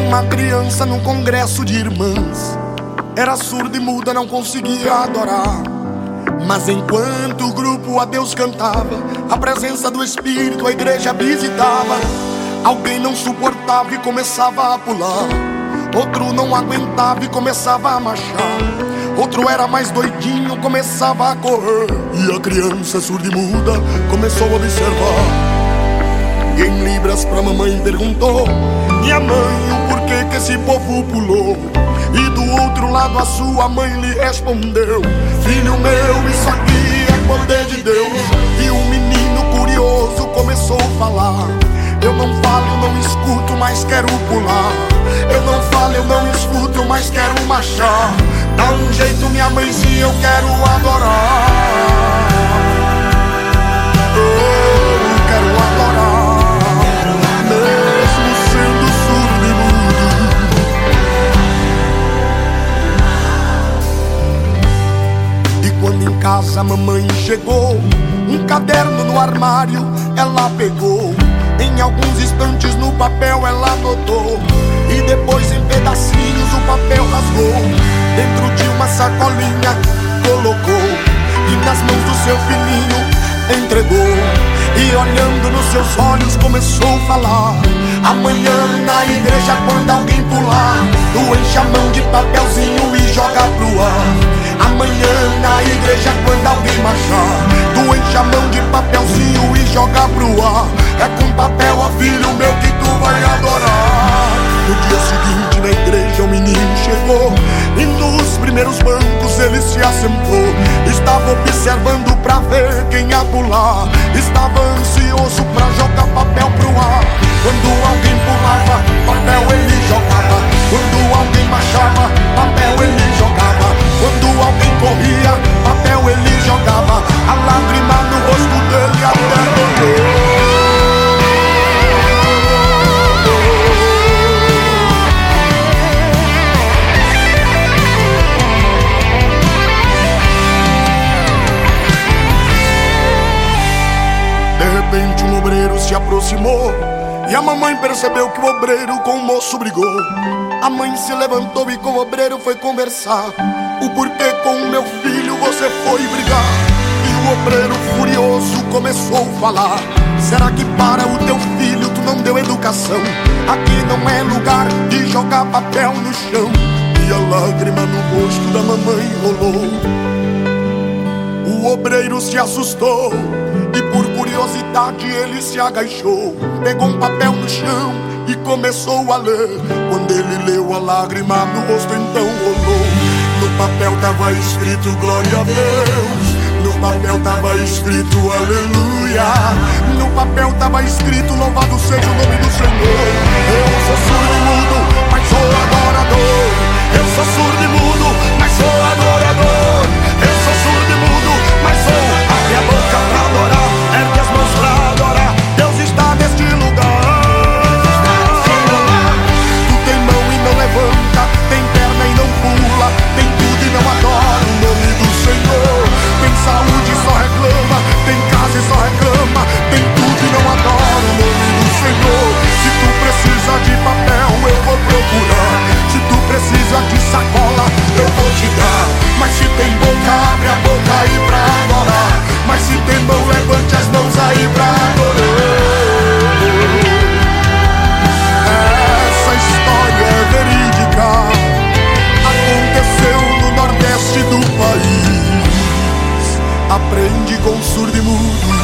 uma criança num congresso de irmãs. Era surda e muda, não conseguia adorar. Mas enquanto o grupo a Deus cantava, a presença do Espírito a igreja visitava. Alguém não suportava e começava a pular. Outro não aguentava e começava a marchar. Outro era mais doidinho, começava a correr. E a criança surda e muda começou a observar. E em libras pra mamãe perguntou: minha mãe, o porquê que esse povo pulou? E do outro lado a sua mãe lhe respondeu: filho meu, isso aqui é poder de Deus. E o menino curioso começou a falar: eu não falo, eu não escuto, mas quero pular. Eu não falo, eu não escuto, mas quero marchar. Dá um jeito, minha mãezinha, eu quero adorar. Eu quero adorar, mesmo sendo surdo e mudo. E quando em casa a mamãe chegou, um caderno no armário ela pegou. Em alguns instantes no papel ela anotou. E depois em pedacinhos o papel rasgou. Dentro de uma sacolinha colocou. E nas mãos do seu filhinho entregou. E olhando nos seus olhos começou a falar: amanhã na igreja quando alguém pular, tu enche a mão de papelzinho e joga pro ar. Amanhã na igreja quando alguém marchar, tu enche a mão de papelzinho e joga pro ar. É com papel, ó filho meu, que tu vai adorar. No dia seguinte na igreja o menino chegou. E nos primeiros bancos ele se assentou. Estava observando pra ver quem ia pular. Estava ansioso pra jogar papel pro ar. Quando alguém pulava, papel ele jogava. Quando alguém marchava, papel ele jogava. Quando alguém corria, papel ele jogava. A lágrima no rosto dele até doeu. De repente um obreiro se aproximou. E a mamãe percebeu que o obreiro com o moço brigou. A mãe se levantou e com o obreiro foi conversar. O porquê com o meu filho você foi brigar? E o obreiro furioso começou a falar: será que para o teu filho tu não deu educação? Aqui não é lugar de jogar papel no chão. E a lágrima no rosto da mamãe rolou. O obreiro se assustou e por curiosidade ele se agachou. Pegou um papel no chão e começou a ler. Quando ele leu, a lágrima no rosto então rolou. No papel tava escrito glória a Deus. No papel tava escrito aleluia. No papel tava escrito louvado seja o nome do Senhor. Eu sou surdo e mudo, mas sou adorador. Eu sou surdo e mudo, mas sou adorador. Eu sou surdo e mudo, mas sou. Abre a boca pra adorar, ergue as mãos pra adorar. Deus está neste lugar. Tu tem mão e não levanta, tem perna e não pula, tem tudo e não adora o nome do Senhor. Tem saúde e só reclama, tem casa e só reclama, tem tudo e não adora o nome do Senhor. Se tu precisa de papel, eu vou procurar. Se tu precisa de sacola, eu vou te dar. Mas se tem boca, abre a boca aí pra adorar. Mas se tem mão, levante as mãos aí pra adorar. Essa história é verídica. Aconteceu no nordeste do país. Aprende com surdo e mudo.